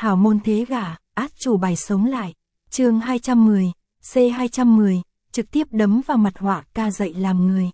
hảo môn thế gả, át chủ bài sống lại. Chương 210, C210, trực tiếp đấm vào mặt họa ca dạy làm người.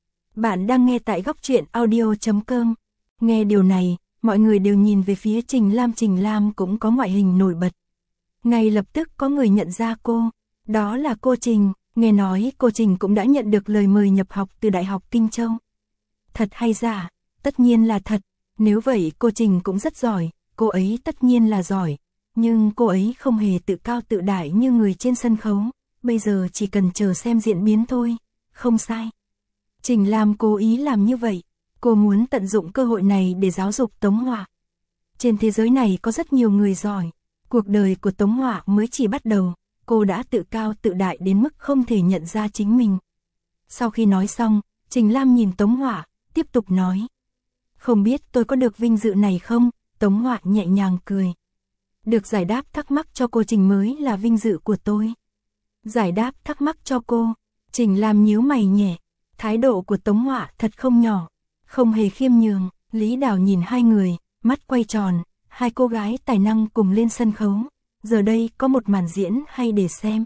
Bạn đang nghe tại góc truyện audio.com. Nghe điều này, mọi người đều nhìn về phía Trình Lam. Trình Lam cũng có ngoại hình nổi bật. Ngay lập tức có người nhận ra cô, đó là cô Trình. Nghe nói cô Trình cũng đã nhận được lời mời nhập học từ Đại học Kinh Châu. Thật hay giả? Tất nhiên là thật. Nếu vậy cô Trình cũng rất giỏi, cô ấy tất nhiên là giỏi. Nhưng cô ấy không hề tự cao tự đại như người trên sân khấu. Bây giờ chỉ cần chờ xem diễn biến thôi. Không sai. Trình Lam cố ý làm như vậy. Cô muốn tận dụng cơ hội này để giáo dục Tống Họa. Trên thế giới này có rất nhiều người giỏi. Cuộc đời của Tống Họa mới chỉ bắt đầu. Cô đã tự cao tự đại đến mức không thể nhận ra chính mình. Sau khi nói xong, Trình Lam nhìn Tống Họa, tiếp tục nói. Không biết tôi có được vinh dự này không? Tống Họa nhẹ nhàng cười. Được giải đáp thắc mắc cho cô Trình mới là vinh dự của tôi. Giải đáp thắc mắc cho cô. Trình Lam nhíu mày nhẹ. Thái độ của Tống Họa thật không nhỏ. Không hề khiêm nhường. Lý Đào nhìn hai người, mắt quay tròn. Hai cô gái tài năng cùng lên sân khấu. Giờ đây có một màn diễn hay để xem.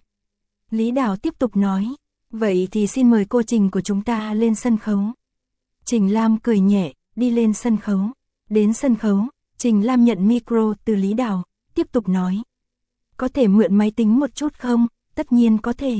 Lý Đào tiếp tục nói. Vậy thì xin mời cô Trình của chúng ta lên sân khấu. Trình Lam cười nhẹ, đi lên sân khấu. Đến sân khấu, Trình Lam nhận micro từ Lý Đào, tiếp tục nói. Có thể mượn máy tính một chút không? Tất nhiên có thể.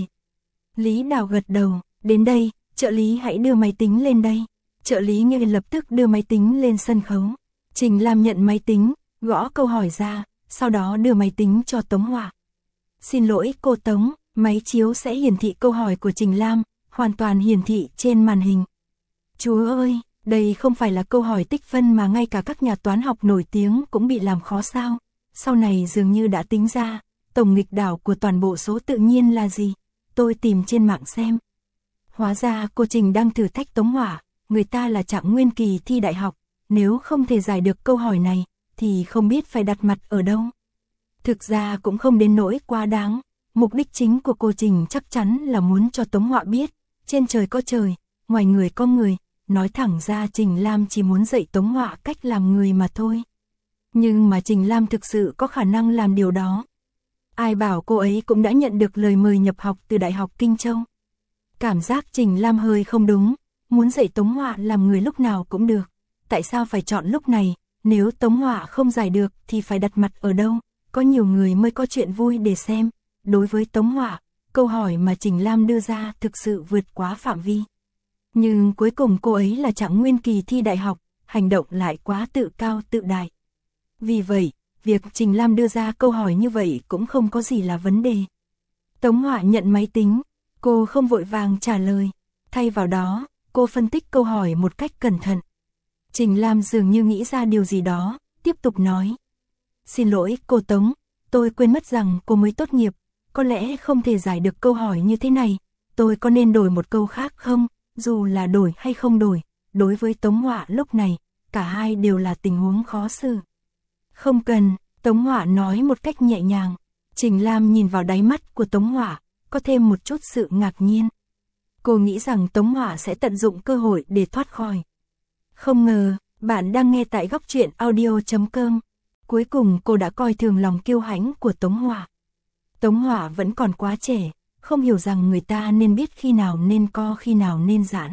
Lý Đào gật đầu. Đến đây, trợ lý hãy đưa máy tính lên đây. Trợ lý ngay lập tức đưa máy tính lên sân khấu. Trình Lam nhận máy tính, gõ câu hỏi ra, sau đó đưa máy tính cho Tống Họa. Xin lỗi cô Tống, máy chiếu sẽ hiển thị câu hỏi của Trình Lam, hoàn toàn hiển thị trên màn hình. Chúa ơi, đây không phải là câu hỏi tích phân mà ngay cả các nhà toán học nổi tiếng cũng bị làm khó sao? Sau này dường như đã tính ra, tổng nghịch đảo của toàn bộ số tự nhiên là gì? Tôi tìm trên mạng xem. Hóa ra cô Trình đang thử thách Tống Họa, người ta là trạng nguyên kỳ thi đại học, nếu không thể giải được câu hỏi này, thì không biết phải đặt mặt ở đâu. Thực ra cũng không đến nỗi quá đáng, mục đích chính của cô Trình chắc chắn là muốn cho Tống Họa biết, trên trời có trời, ngoài người có người, nói thẳng ra Trình Lam chỉ muốn dạy Tống Họa cách làm người mà thôi. Nhưng mà Trình Lam thực sự có khả năng làm điều đó. Ai bảo cô ấy cũng đã nhận được lời mời nhập học từ Đại học Kinh Châu. Cảm giác Trình Lam hơi không đúng, muốn dạy Tống Họa làm người lúc nào cũng được. Tại sao phải chọn lúc này, nếu Tống Họa không giải được thì phải đặt mặt ở đâu, có nhiều người mới có chuyện vui để xem. Đối với Tống Họa, câu hỏi mà Trình Lam đưa ra thực sự vượt quá phạm vi. Nhưng cuối cùng cô ấy là trạng nguyên kỳ thi đại học, hành động lại quá tự cao tự đại. Vì vậy, việc Trình Lam đưa ra câu hỏi như vậy cũng không có gì là vấn đề. Tống Họa nhận máy tính, cô không vội vàng trả lời. Thay vào đó, cô phân tích câu hỏi một cách cẩn thận. Trình Lam dường như nghĩ ra điều gì đó, tiếp tục nói. Xin lỗi cô Tống, tôi quên mất rằng cô mới tốt nghiệp, có lẽ không thể giải được câu hỏi như thế này. Tôi có nên đổi một câu khác không? Dù là đổi hay không đổi, đối với Tống Họa lúc này, cả hai đều là tình huống khó xử. Không cần, Tống Họa nói một cách nhẹ nhàng. Trình Lam nhìn vào đáy mắt của Tống Họa, có thêm một chút sự ngạc nhiên. Cô nghĩ rằng Tống Họa sẽ tận dụng cơ hội để thoát khỏi. Không ngờ, bạn đang nghe tại góc truyện audio.com. Cuối cùng cô đã coi thường lòng kiêu hãnh của Tống Họa. Tống Họa vẫn còn quá trẻ, không hiểu rằng người ta nên biết khi nào nên co khi nào nên giãn.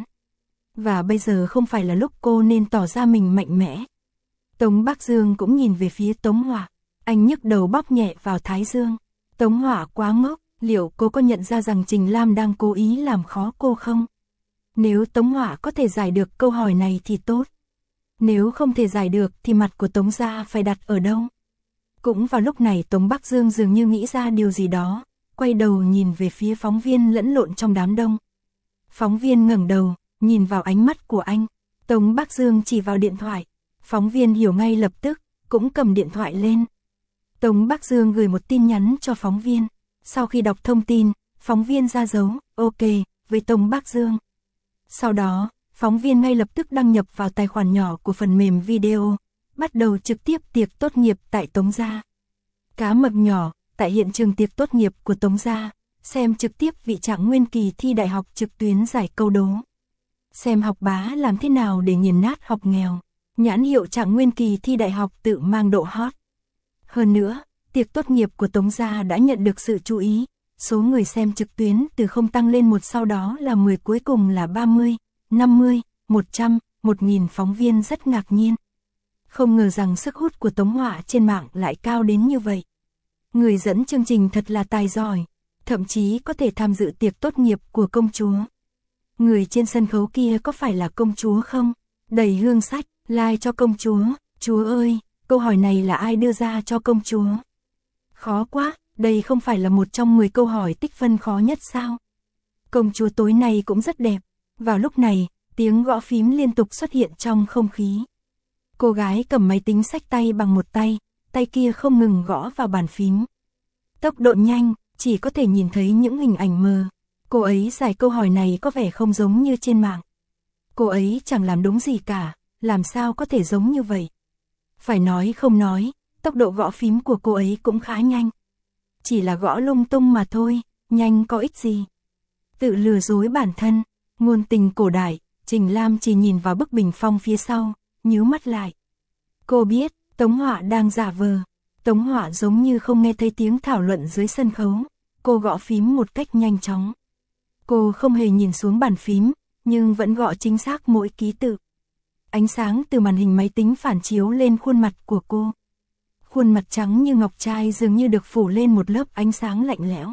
Và bây giờ không phải là lúc cô nên tỏ ra mình mạnh mẽ. Tống Bắc Dương cũng nhìn về phía Tống Họa, anh nhức đầu bóp nhẹ vào thái dương. Tống Họa quá ngốc, liệu cô có nhận ra rằng Trình Lam đang cố ý làm khó cô không? Nếu Tống Họa có thể giải được câu hỏi này thì tốt. Nếu không thể giải được thì mặt của Tống gia phải đặt ở đâu? Cũng vào lúc này Tống Bắc Dương dường như nghĩ ra điều gì đó, quay đầu nhìn về phía phóng viên lẫn lộn trong đám đông. Phóng viên ngẩng đầu, nhìn vào ánh mắt của anh. Tống Bắc Dương chỉ vào điện thoại. Phóng viên hiểu ngay lập tức, cũng cầm điện thoại lên. Tống Bắc Dương gửi một tin nhắn cho phóng viên. Sau khi đọc thông tin, phóng viên ra dấu OK với Tống Bắc Dương. Sau đó, phóng viên ngay lập tức đăng nhập vào tài khoản nhỏ của phần mềm video, bắt đầu trực tiếp tiệc tốt nghiệp tại Tống gia. Cá mập nhỏ, tại hiện trường tiệc tốt nghiệp của Tống gia, xem trực tiếp vị trạng nguyên kỳ thi đại học trực tuyến giải câu đố. Xem học bá làm thế nào để nghiền nát học nghèo. Nhãn hiệu trạng nguyên kỳ thi đại học tự mang độ hot. Hơn nữa, tiệc tốt nghiệp của Tống gia đã nhận được sự chú ý, số người xem trực tuyến từ không tăng lên 1 sau đó là 10 cuối cùng là 30, 50, 100, 1000 phóng viên rất ngạc nhiên. Không ngờ rằng sức hút của Tống Họa trên mạng lại cao đến như vậy. Người dẫn chương trình thật là tài giỏi, thậm chí có thể tham dự tiệc tốt nghiệp của công chúa. Người trên sân khấu kia có phải là công chúa không? Đầy hương sách, like cho công chúa, chúa ơi, câu hỏi này là ai đưa ra cho công chúa? Khó quá, đây không phải là một trong 10 câu hỏi tích phân khó nhất sao? Công chúa tối nay cũng rất đẹp. Vào lúc này, tiếng gõ phím liên tục xuất hiện trong không khí. Cô gái cầm máy tính xách tay bằng một tay, tay kia không ngừng gõ vào bàn phím. Tốc độ nhanh, chỉ có thể nhìn thấy những hình ảnh mờ. Cô ấy giải câu hỏi này có vẻ không giống như trên mạng. Cô ấy chẳng làm đúng gì cả, làm sao có thể giống như vậy? Phải nói không nói, tốc độ gõ phím của cô ấy cũng khá nhanh. Chỉ là gõ lung tung mà thôi, nhanh có ích gì? Tự lừa dối bản thân, ngôn tình cổ đại, Trình Lam chỉ nhìn vào bức bình phong phía sau, nhíu mắt lại. Cô biết, Tống Họa đang giả vờ. Tống Họa giống như không nghe thấy tiếng thảo luận dưới sân khấu. Cô gõ phím một cách nhanh chóng. Cô không hề nhìn xuống bàn phím, nhưng vẫn gõ chính xác mỗi ký tự. Ánh sáng từ màn hình máy tính phản chiếu lên khuôn mặt của cô. Khuôn mặt trắng như ngọc trai dường như được phủ lên một lớp ánh sáng lạnh lẽo.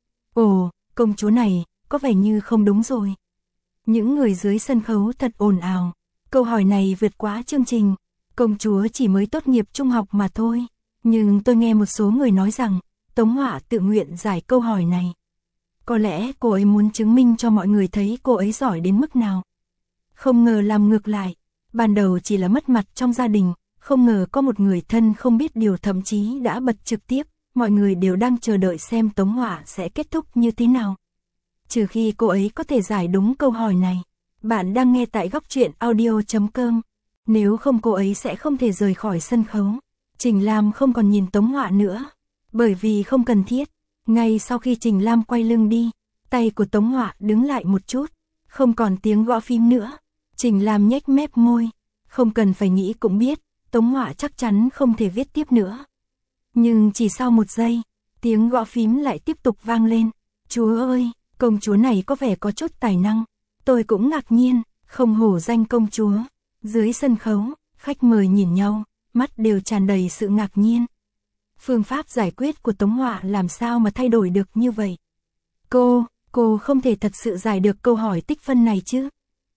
Ồ, công chúa này, có vẻ như không đúng rồi. Những người dưới sân khấu thật ồn ào. Câu hỏi này vượt quá chương trình. Công chúa chỉ mới tốt nghiệp trung học mà thôi. Nhưng tôi nghe một số người nói rằng, Tống Họa tự nguyện giải câu hỏi này. Có lẽ cô ấy muốn chứng minh cho mọi người thấy cô ấy giỏi đến mức nào. Không ngờ làm ngược lại. Ban đầu chỉ là mất mặt trong gia đình, không ngờ có một người thân không biết điều thậm chí đã bật trực tiếp. Mọi người đều đang chờ đợi xem Tống Họa sẽ kết thúc như thế nào. Trừ khi cô ấy có thể giải đúng câu hỏi này. Bạn đang nghe tại Góc Truyện Audio.com. Nếu không cô ấy sẽ không thể rời khỏi sân khấu. Trình Lam không còn nhìn Tống Họa nữa. Bởi vì không cần thiết. Ngay sau khi Trình Lam quay lưng đi, tay của Tống Họa đứng lại một chút. Không còn tiếng gõ phím nữa. Trình Lam nhếch mép môi. Không cần phải nghĩ cũng biết, Tống Họa chắc chắn không thể viết tiếp nữa. Nhưng chỉ sau một giây, tiếng gõ phím lại tiếp tục vang lên. Chúa ơi, công chúa này có vẻ có chút tài năng. Tôi cũng ngạc nhiên, không hổ danh công chúa. Dưới sân khấu, khách mời nhìn nhau, mắt đều tràn đầy sự ngạc nhiên. Phương pháp giải quyết của Tống Họa làm sao mà thay đổi được như vậy? Cô không thể thật sự giải được câu hỏi tích phân này chứ?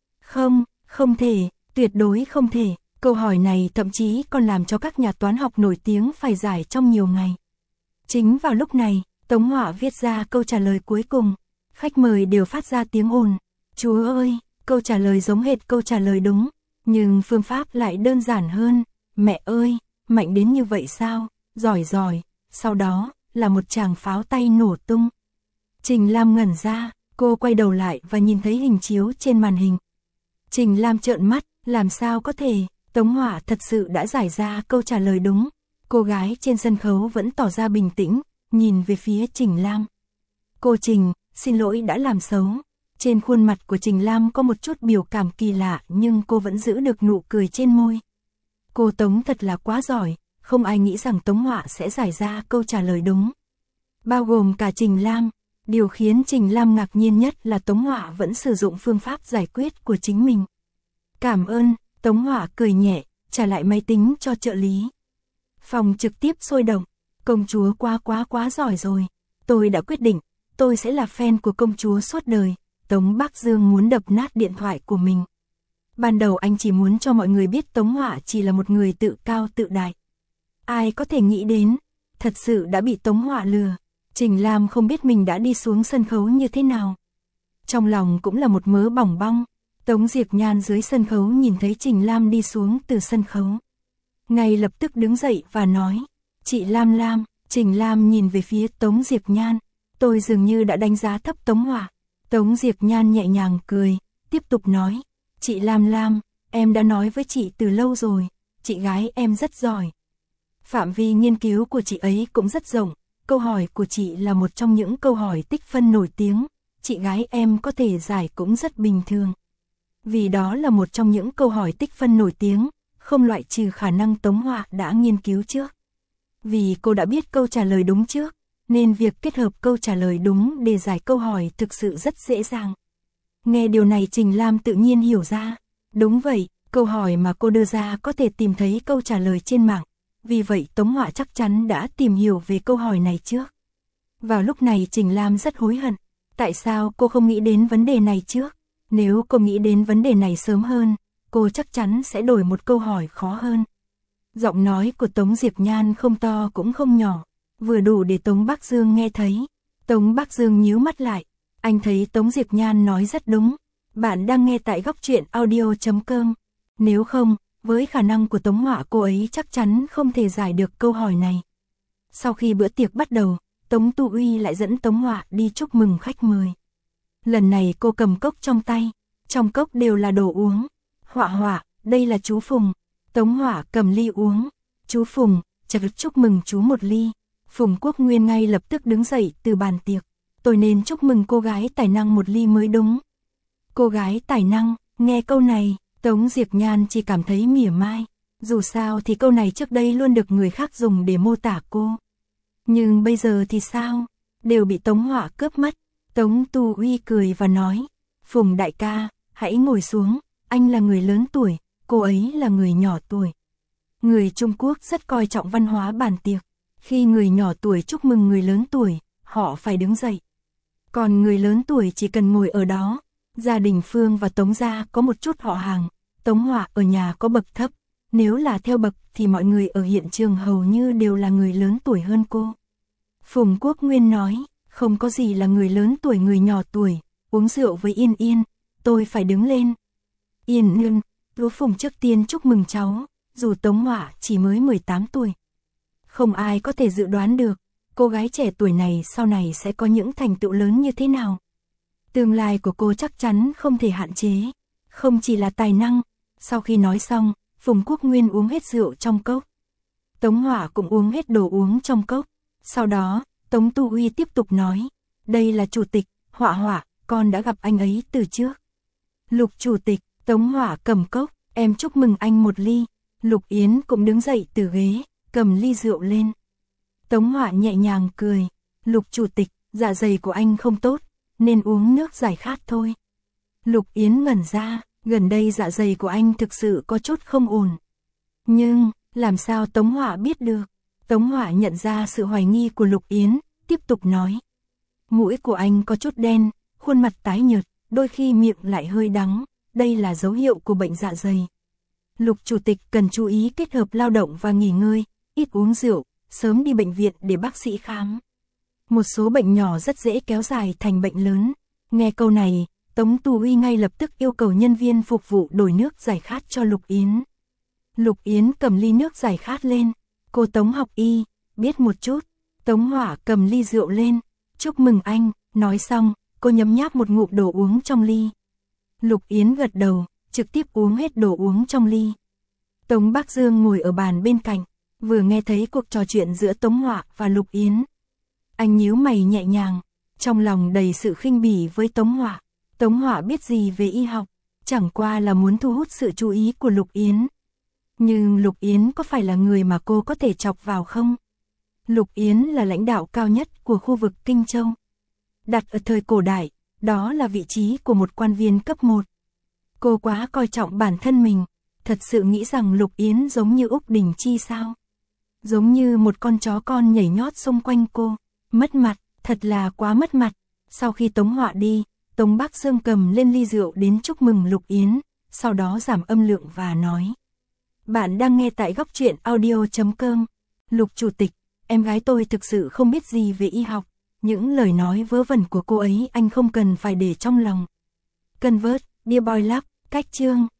Không thể, tuyệt đối không thể. Câu hỏi này thậm chí còn làm cho các nhà toán học nổi tiếng phải giải trong nhiều ngày. Chính vào lúc này, Tống Họa viết ra câu trả lời cuối cùng. Khách mời đều phát ra tiếng ồn. Chúa ơi, câu trả lời giống hệt câu trả lời đúng. Nhưng phương pháp lại đơn giản hơn. Mẹ ơi, mạnh đến như vậy sao? Giỏi. Sau đó, là một tràng pháo tay nổ tung. Trình Lam ngẩn ra, cô quay đầu lại và nhìn thấy hình chiếu trên màn hình. Trình Lam trợn mắt, làm sao có thể? Tống Họa thật sự đã giải ra câu trả lời đúng. Cô gái trên sân khấu vẫn tỏ ra bình tĩnh, nhìn về phía Trình Lam. Cô Trình, xin lỗi đã làm xấu. Trên khuôn mặt của Trình Lam có một chút biểu cảm kỳ lạ nhưng cô vẫn giữ được nụ cười trên môi. Cô Tống thật là quá giỏi, không ai nghĩ rằng Tống Họa sẽ giải ra câu trả lời đúng. Bao gồm cả Trình Lam. Điều khiến Trình Lam ngạc nhiên nhất là Tống Họa vẫn sử dụng phương pháp giải quyết của chính mình. Cảm ơn, Tống Họa cười nhẹ, trả lại máy tính cho trợ lý. Phòng trực tiếp sôi động. Công chúa quá giỏi rồi. Tôi đã quyết định, tôi sẽ là fan của công chúa suốt đời. Tống Bắc Dương muốn đập nát điện thoại của mình. Ban đầu anh chỉ muốn cho mọi người biết Tống Họa chỉ là một người tự cao tự đại. Ai có thể nghĩ đến, thật sự đã bị Tống Họa lừa. Trình Lam không biết mình đã đi xuống sân khấu như thế nào. Trong lòng cũng là một mớ bỏng bong. Tống Diệp Nhan dưới sân khấu nhìn thấy Trình Lam đi xuống từ sân khấu. Ngay lập tức đứng dậy và nói, chị Lam. Trình Lam nhìn về phía Tống Diệp Nhan. Tôi dường như đã đánh giá thấp Tống Họa. Tống Diệp Nhan nhẹ nhàng cười, tiếp tục nói, chị Lam, em đã nói với chị từ lâu rồi, chị gái em rất giỏi. Phạm vi nghiên cứu của chị ấy cũng rất rộng, câu hỏi của chị là một trong những câu hỏi tích phân nổi tiếng, chị gái em có thể giải cũng rất bình thường. Vì đó là một trong những câu hỏi tích phân nổi tiếng, không loại trừ khả năng Tống Họa đã nghiên cứu trước. Vì cô đã biết câu trả lời đúng trước, nên việc kết hợp câu trả lời đúng để giải câu hỏi thực sự rất dễ dàng. Nghe điều này Trình Lam tự nhiên hiểu ra. Đúng vậy, câu hỏi mà cô đưa ra có thể tìm thấy câu trả lời trên mạng. Vì vậy Tống Họa chắc chắn đã tìm hiểu về câu hỏi này trước. Vào lúc này Trình Lam rất hối hận. Tại sao cô không nghĩ đến vấn đề này trước? Nếu cô nghĩ đến vấn đề này sớm hơn, cô chắc chắn sẽ đổi một câu hỏi khó hơn. Giọng nói của Tống Diệp Nhan không to cũng không nhỏ, vừa đủ để Tống Bắc Dương nghe thấy. Tống Bắc Dương nhíu mắt lại, anh thấy Tống Diệp Nhan nói rất đúng. Bạn đang nghe tại góc truyện audio.com. Nếu không, với khả năng của Tống Họa cô ấy chắc chắn không thể giải được câu hỏi này. Sau khi bữa tiệc bắt đầu, Tống Tu Uy lại dẫn Tống Họa đi chúc mừng khách mời. Lần này cô cầm cốc trong tay, trong cốc đều là đồ uống. Họa, đây là chú Phùng. Tống Họa cầm ly uống. Chú Phùng, chúc mừng chú một ly. Phùng Quốc Nguyên ngay lập tức đứng dậy từ bàn tiệc. Tôi nên chúc mừng cô gái tài năng một ly mới đúng. Cô gái tài năng, nghe câu này, Tống Diệp Nhan chỉ cảm thấy mỉa mai. Dù sao thì câu này trước đây luôn được người khác dùng để mô tả cô. Nhưng bây giờ thì sao? Đều bị Tống Họa cướp mất. Tống Tu Uy cười và nói, Phùng đại ca, hãy ngồi xuống, anh là người lớn tuổi, cô ấy là người nhỏ tuổi. Người Trung Quốc rất coi trọng văn hóa bàn tiệc. Khi người nhỏ tuổi chúc mừng người lớn tuổi, họ phải đứng dậy. Còn người lớn tuổi chỉ cần ngồi ở đó. Gia đình Phương và Tống gia có một chút họ hàng. Tống Họa ở nhà có bậc thấp. Nếu là theo bậc thì mọi người ở hiện trường hầu như đều là người lớn tuổi hơn cô. Phùng Quốc Nguyên nói, không có gì là người lớn tuổi người nhỏ tuổi. Uống rượu với Yên Yên, tôi phải đứng lên. Yên Yên, Lúa Phùng trước tiên chúc mừng cháu, dù Tống Họa chỉ mới 18 tuổi. Không ai có thể dự đoán được, cô gái trẻ tuổi này sau này sẽ có những thành tựu lớn như thế nào. Tương lai của cô chắc chắn không thể hạn chế, không chỉ là tài năng. Sau khi nói xong, Phùng Quốc Nguyên uống hết rượu trong cốc. Tống Họa cũng uống hết đồ uống trong cốc. Sau đó, Tống Tu Uy tiếp tục nói, đây là chủ tịch, Họa, con đã gặp anh ấy từ trước. Lục chủ tịch, Tống Họa cầm cốc, em chúc mừng anh một ly. Lục Yến cũng đứng dậy từ ghế, cầm ly rượu lên. Tống Họa nhẹ nhàng cười, Lục chủ tịch, dạ dày của anh không tốt, nên uống nước giải khát thôi. Lục Yến ngẩn ra, gần đây dạ dày của anh thực sự có chút không ổn. Nhưng, làm sao Tống Họa biết được? Tống Họa nhận ra sự hoài nghi của Lục Yến, tiếp tục nói. Mũi của anh có chút đen, khuôn mặt tái nhợt, đôi khi miệng lại hơi đắng, đây là dấu hiệu của bệnh dạ dày. Lục chủ tịch cần chú ý kết hợp lao động và nghỉ ngơi, ít uống rượu, sớm đi bệnh viện để bác sĩ khám. Một số bệnh nhỏ rất dễ kéo dài thành bệnh lớn. Nghe câu này, Tống Tu Uy ngay lập tức yêu cầu nhân viên phục vụ đổi nước giải khát cho Lục Yến. Lục Yến cầm ly nước giải khát lên. Cô Tống học y, biết một chút. Tống Họa cầm ly rượu lên. Chúc mừng anh, nói xong, cô nhấm nháp một ngụm đồ uống trong ly. Lục Yến gật đầu, trực tiếp uống hết đồ uống trong ly. Tống Bắc Dương ngồi ở bàn bên cạnh, vừa nghe thấy cuộc trò chuyện giữa Tống Họa và Lục Yến. Anh nhíu mày nhẹ nhàng, trong lòng đầy sự khinh bỉ với Tống Họa. Tống Họa biết gì về y học, chẳng qua là muốn thu hút sự chú ý của Lục Yến. Nhưng Lục Yến có phải là người mà cô có thể chọc vào không? Lục Yến là lãnh đạo cao nhất của khu vực Kinh Châu. Đặt ở thời cổ đại, đó là vị trí của một quan viên cấp 1. Cô quá coi trọng bản thân mình, thật sự nghĩ rằng Lục Yến giống như Úc Đình Chi sao? Giống như một con chó con nhảy nhót xung quanh cô, mất mặt, thật là quá mất mặt. Sau khi Tống Họa đi, Tống Bắc Dương cầm lên ly rượu đến chúc mừng Lục Yến, sau đó giảm âm lượng và nói. Bạn đang nghe tại góc truyện audio.com. Lục chủ tịch, em gái tôi thực sự không biết gì về y học. Những lời nói vớ vẩn của cô ấy anh không cần phải để trong lòng. Convert, Dear Boy Love, cách chương.